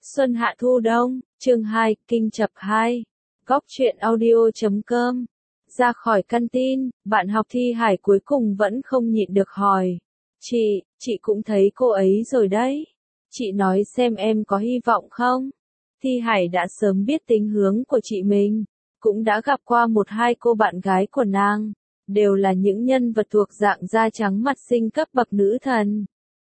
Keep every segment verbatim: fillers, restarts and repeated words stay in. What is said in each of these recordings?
Xuân hạ thu đông, chương hai, kinh chập hai. Góc truyện audio chấm com. Ra khỏi căn tin, bạn học Thi Hải cuối cùng vẫn không nhịn được hỏi. Chị, chị cũng thấy cô ấy rồi đấy. Chị nói xem em có hy vọng không? Thi Hải đã sớm biết tính hướng của chị mình. Cũng đã gặp qua một hai cô bạn gái của nàng. Đều là những nhân vật thuộc dạng da trắng mặt xinh cấp bậc nữ thần.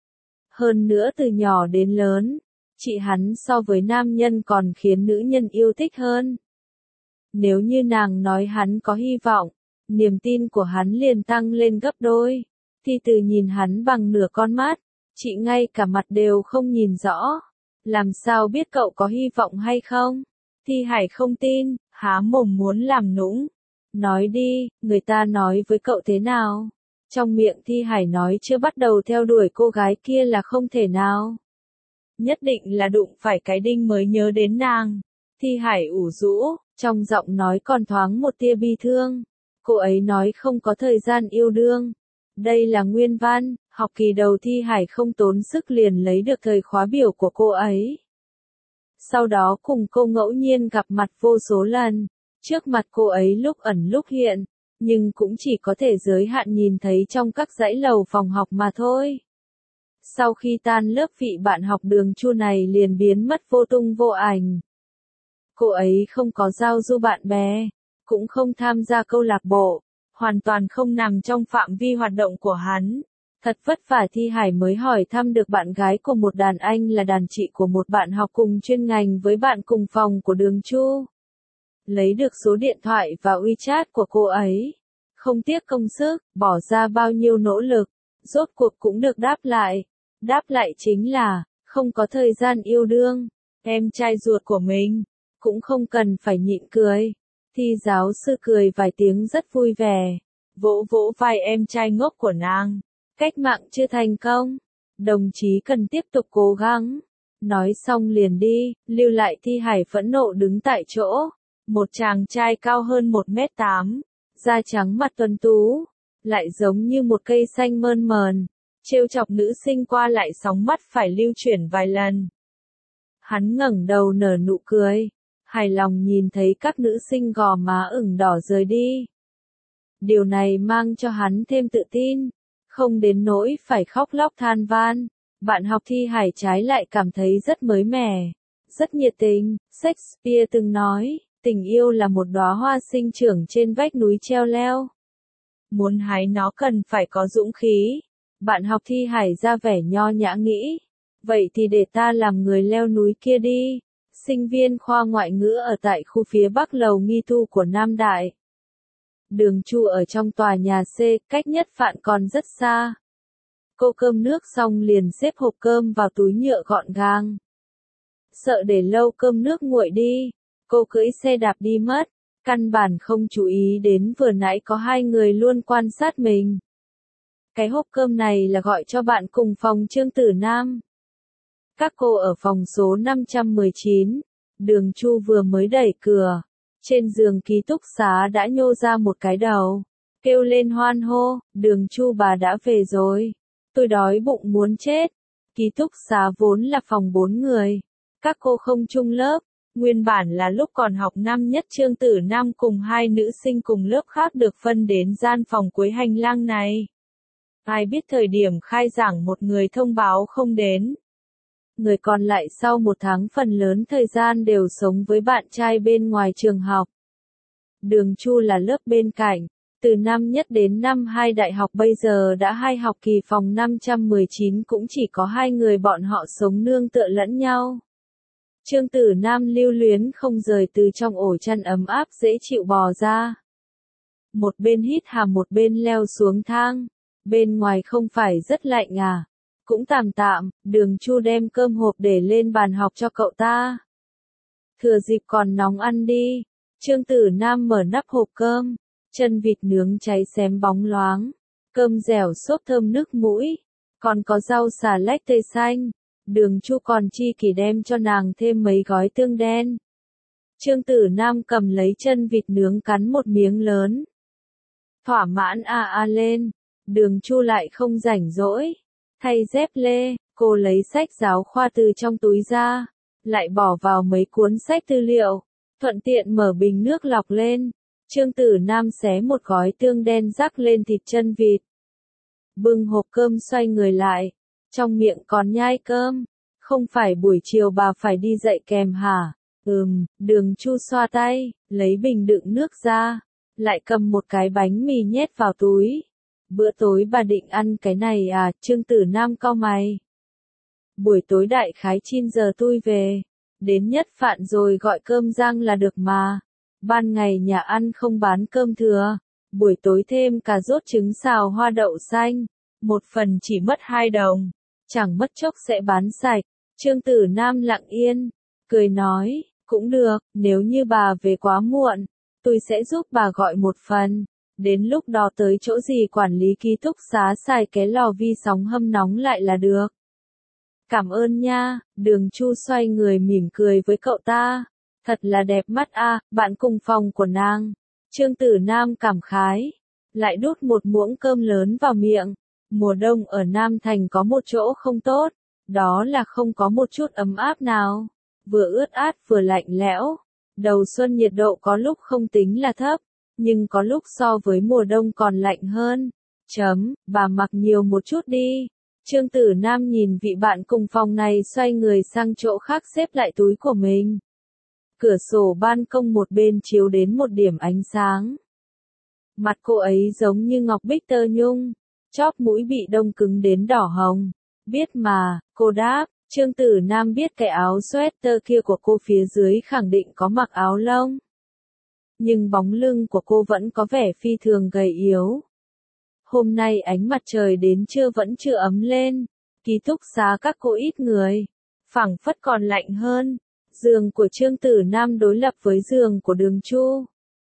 Hơn nữa từ nhỏ đến lớn, chị hắn so với nam nhân còn khiến nữ nhân yêu thích hơn. Nếu như nàng nói hắn có hy vọng, niềm tin của hắn liền tăng lên gấp đôi. Thì từ nhìn hắn bằng nửa con mắt, chị ngay cả mặt đều không nhìn rõ. Làm sao biết cậu có hy vọng hay không? Thi Hải không tin, há mồm muốn làm nũng. Nói đi, người ta nói với cậu thế nào? Trong miệng Thi Hải nói chưa bắt đầu theo đuổi cô gái kia là không thể nào. Nhất định là đụng phải cái đinh mới nhớ đến nàng. Thi Hải ủ rũ, trong giọng nói còn thoáng một tia bi thương. Cô ấy nói không có thời gian yêu đương. Đây là nguyên văn, học kỳ đầu Thi Hải không tốn sức liền lấy được thời khóa biểu của cô ấy. Sau đó cùng cô ngẫu nhiên gặp mặt vô số lần. Trước mặt cô ấy lúc ẩn lúc hiện, nhưng cũng chỉ có thể giới hạn nhìn thấy trong các dãy lầu phòng học mà thôi. Sau khi tan lớp vị bạn học Đường Chu này liền biến mất vô tung vô ảnh. Cô ấy không có giao du bạn bè, cũng không tham gia câu lạc bộ, hoàn toàn không nằm trong phạm vi hoạt động của hắn. Thật vất vả Thi Hải mới hỏi thăm được bạn gái của một đàn anh là đàn chị của một bạn học cùng chuyên ngành với bạn cùng phòng của Đường Chu. Lấy được số điện thoại và WeChat của cô ấy. Không tiếc công sức, bỏ ra bao nhiêu nỗ lực, rốt cuộc cũng được đáp lại. Đáp lại chính là, không có thời gian yêu đương. Em trai ruột của mình, cũng không cần phải nhịn cười. Thi giáo sư cười vài tiếng rất vui vẻ. Vỗ vỗ vai em trai ngốc của nàng. Cách mạng chưa thành công. Đồng chí cần tiếp tục cố gắng. Nói xong liền đi, lưu lại Thi Hải phẫn nộ đứng tại chỗ. Một chàng trai cao hơn một mét tám, da trắng mặt tuấn tú, lại giống như một cây xanh mơn mờn, trêu chọc nữ sinh qua lại sóng mắt phải lưu chuyển vài lần. Hắn ngẩng đầu nở nụ cười, hài lòng nhìn thấy các nữ sinh gò má ửng đỏ rời đi. Điều này mang cho hắn thêm tự tin, không đến nỗi phải khóc lóc than van. Bạn học Thi Hải trái lại cảm thấy rất mới mẻ, rất nhiệt tình. Shakespeare từng nói, tình yêu là một đóa hoa sinh trưởng trên vách núi treo leo. Muốn hái nó cần phải có dũng khí. Bạn học Thi Hải ra vẻ nho nhã nghĩ. Vậy thì để ta làm người leo núi kia đi. Sinh viên khoa ngoại ngữ ở tại khu phía bắc lầu nghi thu của Nam Đại. Đường Chu ở trong tòa nhà C, cách nhất Phạn còn rất xa. Cô cơm nước xong liền xếp hộp cơm vào túi nhựa gọn gàng. Sợ để lâu cơm nước nguội đi. Cô cưỡi xe đạp đi mất, căn bản không chú ý đến vừa nãy có hai người luôn quan sát mình. Cái hộp cơm này là gọi cho bạn cùng phòng Trương Tử Nam. Các cô ở phòng số năm trăm mười chín, Đường Chu vừa mới đẩy cửa, trên giường ký túc xá đã nhô ra một cái đầu, kêu lên hoan hô, Đường Chu bà đã về rồi, tôi đói bụng muốn chết. Ký túc xá vốn là phòng bốn người, các cô không chung lớp. Nguyên bản là lúc còn học năm nhất Trương Tử Nam cùng hai nữ sinh cùng lớp khác được phân đến gian phòng cuối hành lang này. Ai biết thời điểm khai giảng một người thông báo không đến. Người còn lại sau một tháng phần lớn thời gian đều sống với bạn trai bên ngoài trường học. Đường Chu là lớp bên cạnh, từ năm nhất đến năm hai đại học bây giờ đã hai học kỳ phòng năm trăm mười chín cũng chỉ có hai người bọn họ sống nương tựa lẫn nhau. Trương Tử Nam lưu luyến không rời từ trong ổ chăn ấm áp dễ chịu bò ra. Một bên hít hà một bên leo xuống thang. Bên ngoài không phải rất lạnh à? Cũng tạm tạm, Đường Chu đem cơm hộp để lên bàn học cho cậu ta. Thừa dịp còn nóng ăn đi. Trương Tử Nam mở nắp hộp cơm. Chân vịt nướng cháy xém bóng loáng. Cơm dẻo xốp thơm nước mũi. Còn có rau xà lách tươi xanh. Đường Chu còn chi kỷ đem cho nàng thêm mấy gói tương đen. Trương Tử Nam cầm lấy chân vịt nướng cắn một miếng lớn. Thỏa mãn a a lên. Đường Chu lại không rảnh rỗi. Thay dép lê, cô lấy sách giáo khoa từ trong túi ra. lại bỏ vào mấy cuốn sách tư liệu, thuận tiện mở bình nước lọc lên. Trương Tử Nam xé một gói tương đen rắc lên thịt chân vịt. Bưng hộp cơm xoay người lại, trong miệng còn nhai cơm. Không phải buổi chiều bà phải đi dạy kèm hả? Ừm, Đường Chu xoa tay, lấy bình đựng nước ra, lại cầm một cái bánh mì nhét vào túi. Bữa tối bà định ăn cái này à? Trương Tử Nam cau mày. Buổi tối đại khái chín giờ tôi về, đến Nhất Phạn rồi gọi cơm rang là được mà. Ban ngày nhà ăn không bán cơm thừa, buổi tối thêm cà rốt trứng xào hoa đậu xanh, một phần chỉ mất hai đồng, chẳng mất chốc sẽ bán sạch. Trương Tử Nam lặng yên, cười nói, cũng được, nếu như bà về quá muộn, tôi sẽ giúp bà gọi một phần, đến lúc đó tới chỗ gì quản lý ký túc xá xài cái lò vi sóng hâm nóng lại là được. Cảm ơn nha. Đường Chu xoay người mỉm cười với cậu ta. Thật là đẹp mắt a, à, bạn cùng phòng của nàng. Trương Tử Nam cảm khái, lại đút một muỗng cơm lớn vào miệng. Mùa đông ở Nam Thành có một chỗ không tốt, đó là không có một chút ấm áp nào, vừa ướt át vừa lạnh lẽo. Đầu xuân nhiệt độ có lúc không tính là thấp, nhưng có lúc so với mùa đông còn lạnh hơn. Chấm, bà mặc nhiều một chút đi. Trương Tử Nam nhìn vị bạn cùng phòng này xoay người sang chỗ khác xếp lại túi của mình. Cửa sổ ban công một bên chiếu đến một điểm ánh sáng. Mặt cô ấy giống như ngọc bích tơ nhung, chóp mũi bị đông cứng đến đỏ hồng. Biết mà, cô đáp. Trương Tử Nam biết cái áo sweater kia của cô phía dưới khẳng định có mặc áo lông. Nhưng bóng lưng của cô vẫn có vẻ phi thường gầy yếu. Hôm nay ánh mặt trời đến trưa vẫn chưa ấm lên, ký túc xá các cô ít người, phảng phất còn lạnh hơn. Giường của Trương Tử Nam đối lập với giường của Đường Chu,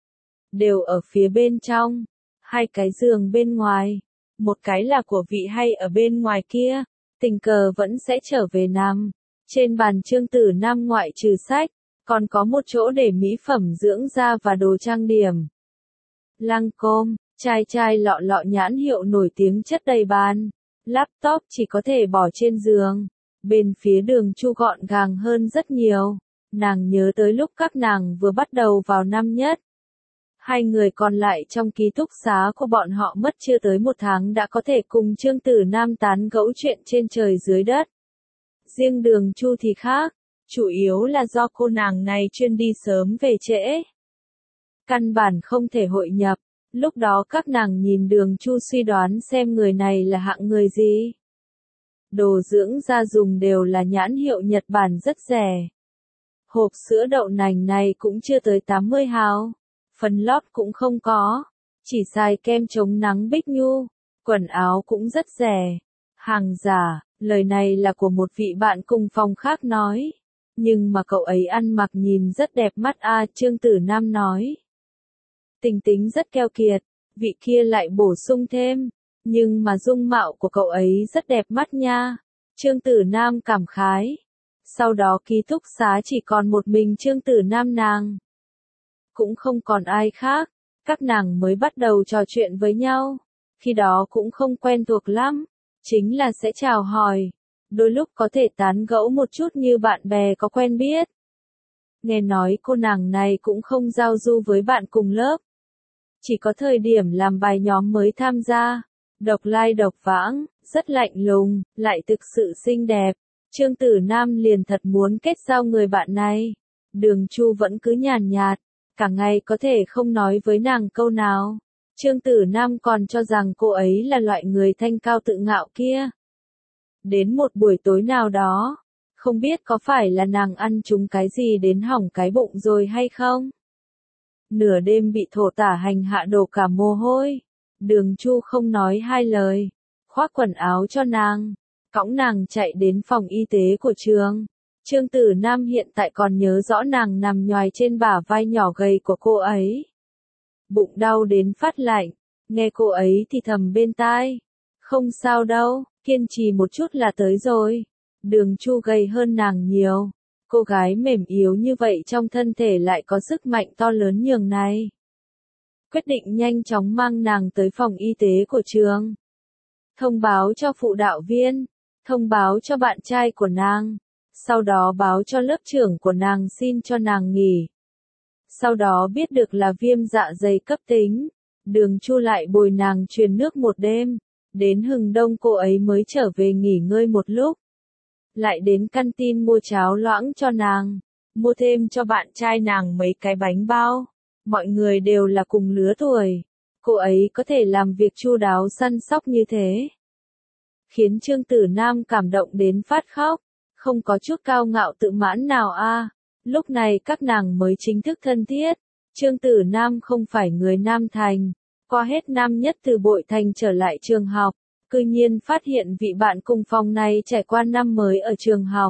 đều ở phía bên trong, hai cái giường bên ngoài, một cái là của vị hay ở bên ngoài kia, tình cờ vẫn sẽ trở về nằm. Trên bàn Trương Tử Nam ngoại trừ sách, còn có một chỗ để mỹ phẩm dưỡng da và đồ trang điểm. Lancôme, chai chai lọ lọ nhãn hiệu nổi tiếng chất đầy bàn. Laptop chỉ có thể bỏ trên giường. Bên phía Đường Chu gọn gàng hơn rất nhiều. Nàng nhớ tới lúc các nàng vừa bắt đầu vào năm nhất. Hai người còn lại trong ký túc xá của bọn họ mất chưa tới một tháng đã có thể cùng Trương Tử Nam tán gẫu chuyện trên trời dưới đất. Riêng Đường Chu thì khác, chủ yếu là do cô nàng này chuyên đi sớm về trễ. Căn bản không thể hội nhập, lúc đó các nàng nhìn Đường Chu suy đoán xem người này là hạng người gì. Đồ dưỡng da dùng đều là nhãn hiệu Nhật Bản rất rẻ. Hộp sữa đậu nành này cũng chưa tới tám mươi hào. Phần lót cũng không có, chỉ xài kem chống nắng Bích Nhu, quần áo cũng rất rẻ. Hàng giả, lời này là của một vị bạn cùng phòng khác nói, nhưng mà cậu ấy ăn mặc nhìn rất đẹp mắt a. À, Trương Tử Nam nói. Tình tính rất keo kiệt, vị kia lại bổ sung thêm, nhưng mà dung mạo của cậu ấy rất đẹp mắt nha. Trương Tử Nam cảm khái. Sau đó ký túc xá chỉ còn một mình Trương Tử Nam nàng. Cũng không còn ai khác, các nàng mới bắt đầu trò chuyện với nhau, khi đó cũng không quen thuộc lắm, chính là sẽ chào hỏi, đôi lúc có thể tán gẫu một chút như bạn bè có quen biết. Nghe nói cô nàng này cũng không giao du với bạn cùng lớp, chỉ có thời điểm làm bài nhóm mới tham gia, độc lai độc vãng, rất lạnh lùng, lại thực sự xinh đẹp. Trương Tử Nam liền thật muốn kết giao người bạn này. Đường Chu vẫn cứ nhàn nhạt, cả ngày có thể không nói với nàng câu nào. Trương Tử Nam còn cho rằng cô ấy là loại người thanh cao tự ngạo kia. Đến một buổi tối nào đó, không biết có phải là nàng ăn trúng cái gì đến hỏng cái bụng rồi hay không? Nửa đêm bị thổ tả hành hạ đổ cả mồ hôi. Đường Chu không nói hai lời, khoác quần áo cho nàng, cõng nàng chạy đến phòng y tế của trường. Trương Tử Nam hiện tại còn nhớ rõ nàng nằm nhoài trên bả vai nhỏ gầy của cô ấy. Bụng đau đến phát lạnh, nghe cô ấy thì thầm bên tai. Không sao đâu, kiên trì một chút là tới rồi. Đường Chu gầy hơn nàng nhiều. Cô gái mềm yếu như vậy trong thân thể lại có sức mạnh to lớn nhường này. Quyết định nhanh chóng mang nàng tới phòng y tế của trường. Thông báo cho phụ đạo viên, thông báo cho bạn trai của nàng. Sau đó báo cho lớp trưởng của nàng xin cho nàng nghỉ. Sau đó biết được là viêm dạ dày cấp tính, Đường Chu lại bồi nàng truyền nước một đêm, đến hừng đông cô ấy mới trở về nghỉ ngơi một lúc. Lại đến căn tin mua cháo loãng cho nàng, mua thêm cho bạn trai nàng mấy cái bánh bao. Mọi người đều là cùng lứa tuổi, cô ấy có thể làm việc chu đáo săn sóc như thế, khiến Trương Tử Nam cảm động đến phát khóc, không có chút cao ngạo tự mãn nào a. Lúc này các nàng mới chính thức thân thiết. Trương Tử Nam không phải người Nam Thành, qua hết năm nhất từ Bội Thành trở lại trường học, cư nhiên phát hiện vị bạn cùng phòng này trải qua năm mới ở trường học.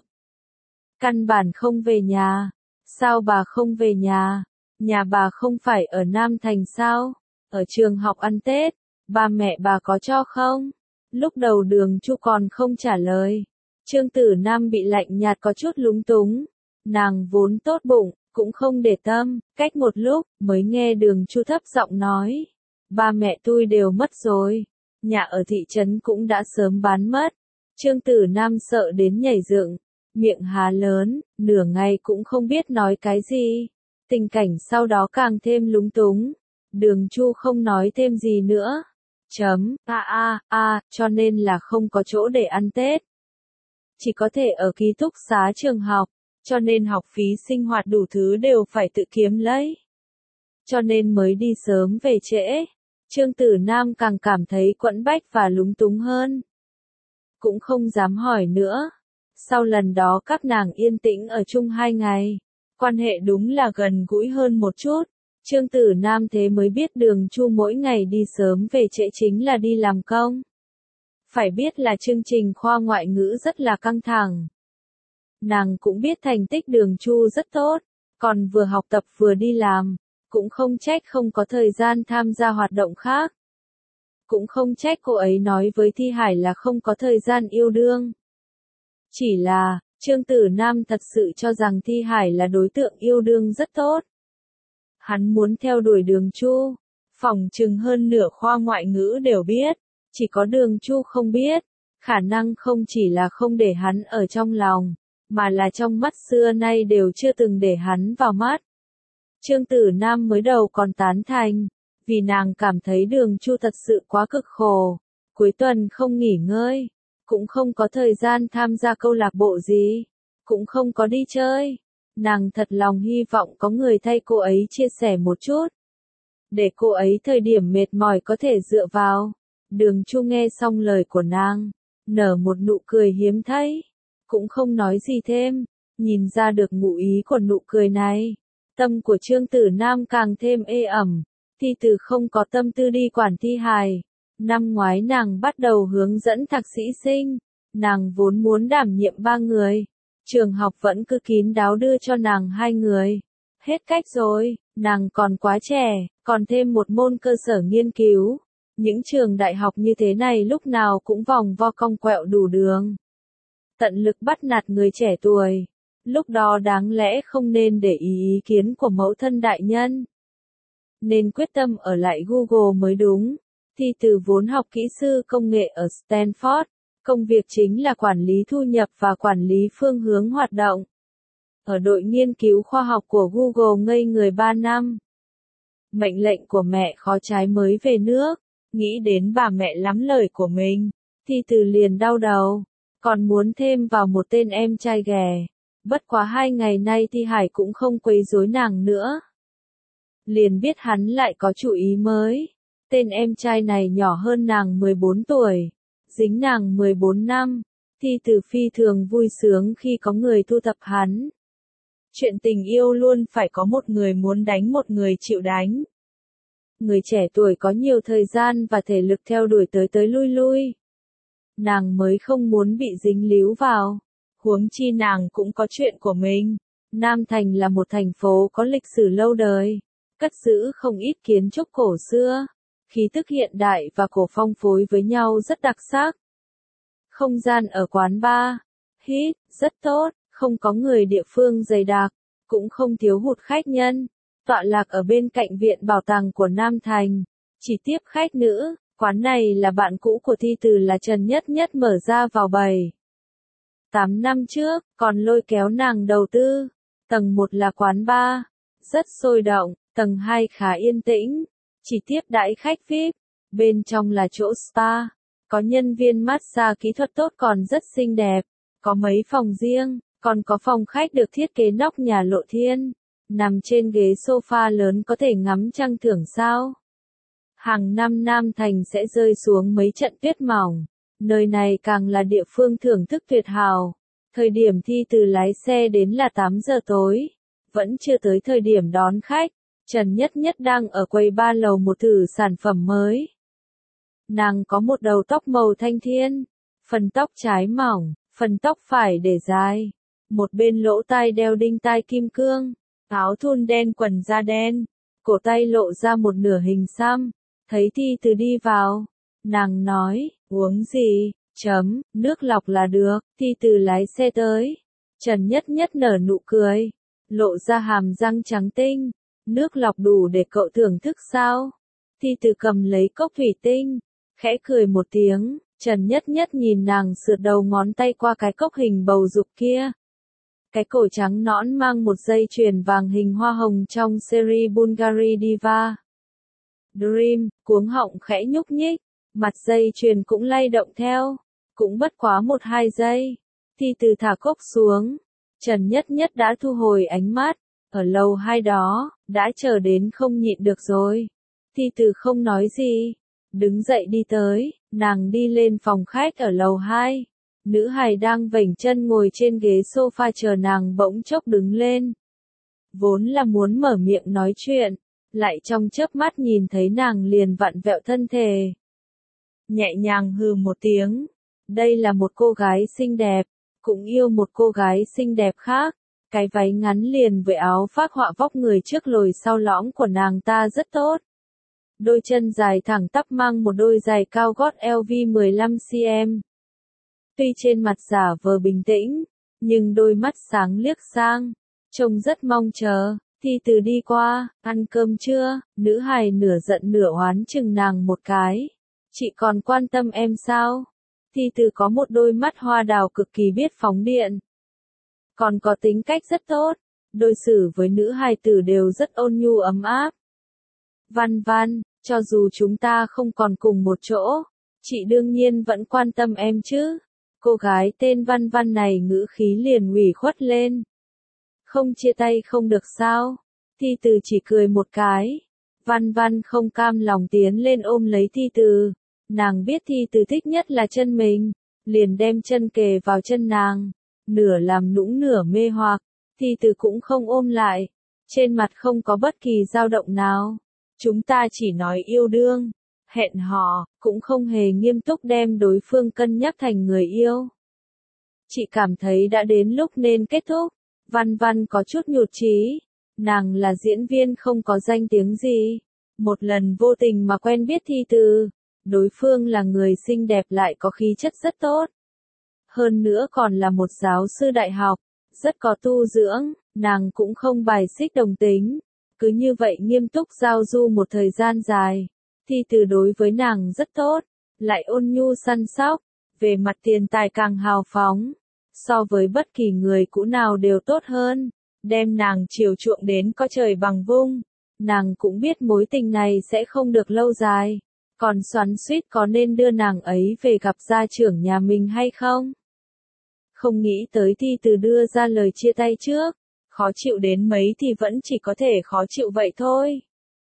Căn bản không về nhà. Sao bà không về nhà? Nhà bà không phải ở Nam Thành sao? Ở trường học ăn Tết, ba mẹ bà có cho không? Lúc đầu Đường Chu còn không trả lời. Trương Tử Nam bị lạnh nhạt có chút lúng túng. Nàng vốn tốt bụng, cũng không để tâm, cách một lúc, mới nghe Đường Chu thấp giọng nói. Ba mẹ tôi đều mất rồi. Nhà ở thị trấn cũng đã sớm bán mất. Trương Tử Nam sợ đến nhảy dựng, miệng há lớn, nửa ngày cũng không biết nói cái gì. Tình cảnh sau đó càng thêm lúng túng. Đường Chu không nói thêm gì nữa. Chấm, a a a, cho nên là không có chỗ để ăn Tết. Chỉ có thể ở ký túc xá trường học, cho nên học phí sinh hoạt đủ thứ đều phải tự kiếm lấy. Cho nên mới đi sớm về trễ. Trương Tử Nam càng cảm thấy quẫn bách và lúng túng hơn. Cũng không dám hỏi nữa. Sau lần đó các nàng yên tĩnh ở chung hai ngày, quan hệ đúng là gần gũi hơn một chút. Trương Tử Nam thế mới biết Đường Chu mỗi ngày đi sớm về trễ chính là đi làm công. Phải biết là chương trình khoa ngoại ngữ rất là căng thẳng. Nàng cũng biết thành tích Đường Chu rất tốt, còn vừa học tập vừa đi làm, cũng không trách không có thời gian tham gia hoạt động khác. Cũng không trách cô ấy nói với Thi Hải là không có thời gian yêu đương. Chỉ là, Trương Tử Nam thật sự cho rằng Thi Hải là đối tượng yêu đương rất tốt. Hắn muốn theo đuổi Đường Chu, phỏng chừng hơn nửa khoa ngoại ngữ đều biết, chỉ có Đường Chu không biết, khả năng không chỉ là không để hắn ở trong lòng, mà là trong mắt xưa nay đều chưa từng để hắn vào mắt. Trương Tử Nam mới đầu còn tán thành, vì nàng cảm thấy Đường Chu thật sự quá cực khổ, cuối tuần không nghỉ ngơi, cũng không có thời gian tham gia câu lạc bộ gì, cũng không có đi chơi. Nàng thật lòng hy vọng có người thay cô ấy chia sẻ một chút, để cô ấy thời điểm mệt mỏi có thể dựa vào. Đường Chu nghe xong lời của nàng, nở một nụ cười hiếm thấy, cũng không nói gì thêm, nhìn ra được ngụ ý của nụ cười này. Tâm của Trương Tử Nam càng thêm ê ẩm, Thi Từ không có tâm tư đi quản Thi Hài. Năm ngoái nàng bắt đầu hướng dẫn thạc sĩ sinh, nàng vốn muốn đảm nhiệm ba người. Trường học vẫn cứ kín đáo đưa cho nàng hai người. Hết cách rồi, nàng còn quá trẻ, còn thêm một môn cơ sở nghiên cứu. Những trường đại học như thế này lúc nào cũng vòng vo cong quẹo đủ đường. Tận lực bắt nạt người trẻ tuổi. Lúc đó đáng lẽ không nên để ý ý kiến của mẫu thân đại nhân. Nên quyết tâm ở lại Google mới đúng. Thi Từ vốn học kỹ sư công nghệ ở Stanford. Công việc chính là quản lý thu nhập và quản lý phương hướng hoạt động. Ở đội nghiên cứu khoa học của Google ngây người ba năm. Mệnh lệnh của mẹ khó trái mới về nước, nghĩ đến bà mẹ lắm lời của mình, Thi Từ liền đau đầu, còn muốn thêm vào một tên em trai ghẻ. Bất quá hai ngày nay Thi Hải cũng không quấy rối nàng nữa. Liền biết hắn lại có chủ ý mới. Tên em trai này nhỏ hơn nàng mười bốn tuổi. Dính nàng mười bốn năm, Thi Từ phi thường vui sướng khi có người thu thập hắn. Chuyện tình yêu luôn phải có một người muốn đánh một người chịu đánh. Người trẻ tuổi có nhiều thời gian và thể lực theo đuổi tới tới lui lui. Nàng mới không muốn bị dính líu vào. Huống chi nàng cũng có chuyện của mình. Nam Thành là một thành phố có lịch sử lâu đời, cất giữ không ít kiến trúc cổ xưa. Khí tức hiện đại và cổ phong phối với nhau rất đặc sắc. Không gian ở quán bar, hít, rất tốt, không có người địa phương dày đặc, cũng không thiếu hụt khách nhân. Tọa lạc ở bên cạnh viện bảo tàng của Nam Thành, chỉ tiếp khách nữ. Quán này là bạn cũ của Thi Từ là Trần Nhất Nhất mở ra vào bảy tám năm trước, còn lôi kéo nàng đầu tư. Tầng một là quán bar, rất sôi động, tầng hai khá yên tĩnh, chỉ tiếp đãi khách vi ai pi, bên trong là chỗ spa, có nhân viên massage kỹ thuật tốt còn rất xinh đẹp, có mấy phòng riêng, còn có phòng khách được thiết kế nóc nhà lộ thiên, nằm trên ghế sofa lớn có thể ngắm trăng thưởng sao. Hàng năm Nam Thành sẽ rơi xuống mấy trận tuyết mỏng, nơi này càng là địa phương thưởng thức tuyệt hảo. Thời điểm Thi Từ lái xe đến là tám giờ tối, vẫn chưa tới thời điểm đón khách, Trần Nhất Nhất đang ở quầy ba lầu một thử sản phẩm mới. Nàng có một đầu tóc màu thanh thiên, phần tóc trái mỏng, phần tóc phải để dài, một bên lỗ tai đeo đinh tai kim cương, áo thun đen quần da đen, cổ tay lộ ra một nửa hình xăm. Thấy Thi Từ đi vào, nàng nói, uống gì, chấm, nước lọc là được. Thi Từ lái xe tới, Trần Nhất Nhất nở nụ cười, lộ ra hàm răng trắng tinh, nước lọc đủ để cậu thưởng thức sao? Thi Từ cầm lấy cốc thủy tinh, khẽ cười một tiếng, Trần Nhất Nhất nhìn nàng sượt đầu ngón tay qua cái cốc hình bầu dục kia. Cái cổ trắng nõn mang một dây chuyền vàng hình hoa hồng trong series Bulgari Diva Dream, cuống họng khẽ nhúc nhích, mặt dây chuyền cũng lay động theo, cũng bất quá một hai giây. Thi Từ thả cốc xuống, Trần Nhất Nhất đã thu hồi ánh mắt, ở lầu hai đó, đã chờ đến không nhịn được rồi. Thi Từ không nói gì, đứng dậy đi tới, nàng đi lên phòng khách ở lầu hai. Nữ hài đang vểnh chân ngồi trên ghế sofa chờ nàng bỗng chốc đứng lên. Vốn là muốn mở miệng nói chuyện, lại trong chớp mắt nhìn thấy nàng liền vặn vẹo thân thể. Nhẹ nhàng hừ một tiếng, đây là một cô gái xinh đẹp, cũng yêu một cô gái xinh đẹp khác. Cái váy ngắn liền với áo phác họa vóc người trước lồi sau lõm của nàng ta rất tốt. Đôi chân dài thẳng tắp mang một đôi giày cao gót eo vi mười lăm xăng-ti-mét. Tuy trên mặt giả vờ bình tĩnh, nhưng đôi mắt sáng liếc sang, trông rất mong chờ. Thi Từ đi qua, ăn cơm chưa? Nữ hài nửa giận nửa oán chừng nàng một cái. Chị còn quan tâm em sao? Thi Từ có một đôi mắt hoa đào cực kỳ biết phóng điện. Còn có tính cách rất tốt, đối xử với nữ hài tử đều rất ôn nhu ấm áp. Văn Văn, cho dù chúng ta không còn cùng một chỗ, chị đương nhiên vẫn quan tâm em chứ. Cô gái tên Văn Văn này ngữ khí liền ủy khuất lên. Không chia tay không được sao? Thi Từ chỉ cười một cái. Văn Văn không cam lòng tiến lên ôm lấy Thi Từ. Nàng biết Thi Từ thích nhất là chân mình, liền đem chân kề vào chân nàng, nửa làm nũng nửa mê hoặc. Thi Từ cũng không ôm lại, trên mặt không có bất kỳ dao động nào. Chúng ta chỉ nói yêu đương, hẹn hò, cũng không hề nghiêm túc đem đối phương cân nhắc thành người yêu. Chị cảm thấy đã đến lúc nên kết thúc. Văn Văn có chút nhụt chí, nàng là diễn viên không có danh tiếng gì, một lần vô tình mà quen biết Thi Từ, đối phương là người xinh đẹp lại có khí chất rất tốt. Hơn nữa còn là một giáo sư đại học, rất có tu dưỡng, nàng cũng không bài xích đồng tính, cứ như vậy nghiêm túc giao du một thời gian dài. Thi Từ đối với nàng rất tốt, lại ôn nhu săn sóc, về mặt tiền tài càng hào phóng. So với bất kỳ người cũ nào đều tốt hơn, đem nàng chiều chuộng đến có trời bằng vung. Nàng cũng biết mối tình này sẽ không được lâu dài, còn xoắn xuýt có nên đưa nàng ấy về gặp gia trưởng nhà mình hay không. Không nghĩ tới Thi Từ đưa ra lời chia tay trước, khó chịu đến mấy thì vẫn chỉ có thể khó chịu vậy thôi.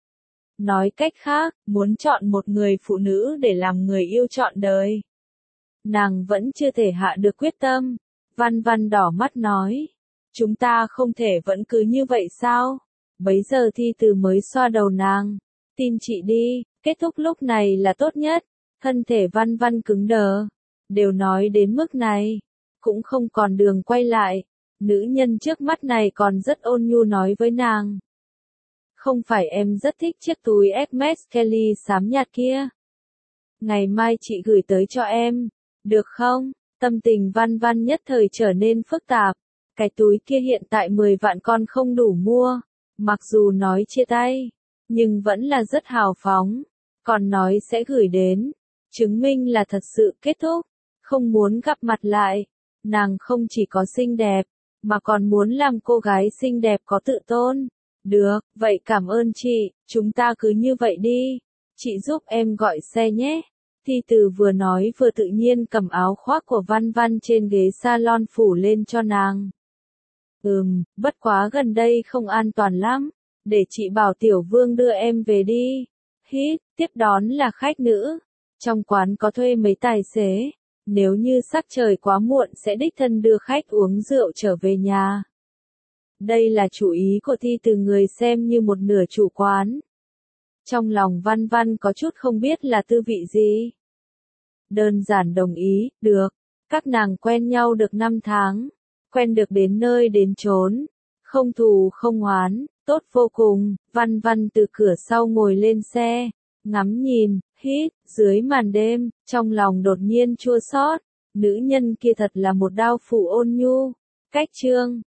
Nói cách khác, muốn chọn một người phụ nữ để làm người yêu trọn đời. Nàng vẫn chưa thể hạ được quyết tâm. Văn Văn đỏ mắt nói, chúng ta không thể vẫn cứ như vậy sao? Bấy giờ Thi Từ mới xoa đầu nàng, tin chị đi, kết thúc lúc này là tốt nhất. Thân thể Văn Văn cứng đờ, đều nói đến mức này, cũng không còn đường quay lại. Nữ nhân trước mắt này còn rất ôn nhu nói với nàng. Không phải em rất thích chiếc túi Hermes Kelly xám nhạt kia. Ngày mai chị gửi tới cho em, được không? Tâm tình Văn Văn nhất thời trở nên phức tạp. Cái túi kia hiện tại mười vạn con không đủ mua. Mặc dù nói chia tay, nhưng vẫn là rất hào phóng. Còn nói sẽ gửi đến, chứng minh là thật sự kết thúc, không muốn gặp mặt lại. Nàng không chỉ có xinh đẹp, mà còn muốn làm cô gái xinh đẹp có tự tôn. Được, vậy cảm ơn chị, chúng ta cứ như vậy đi. Chị giúp em gọi xe nhé. Thi Từ vừa nói vừa tự nhiên cầm áo khoác của Văn Văn trên ghế salon phủ lên cho nàng. Ừm, bất quá gần đây không an toàn lắm. Để chị bảo Tiểu Vương đưa em về đi. Hít, tiếp đón là khách nữ. Trong quán có thuê mấy tài xế. Nếu như sắc trời quá muộn sẽ đích thân đưa khách uống rượu trở về nhà. Đây là chủ ý của Thi Từ, người xem như một nửa chủ quán. Trong lòng Văn Văn có chút không biết là tư vị gì. Đơn giản đồng ý, được. Các nàng quen nhau được năm tháng. Quen được đến nơi đến chốn. Không thù không oán, tốt vô cùng. Văn Văn từ cửa sau ngồi lên xe. Ngắm nhìn, hít, dưới màn đêm, trong lòng đột nhiên chua xót. Nữ nhân kia thật là một đao phủ ôn nhu. Cách chương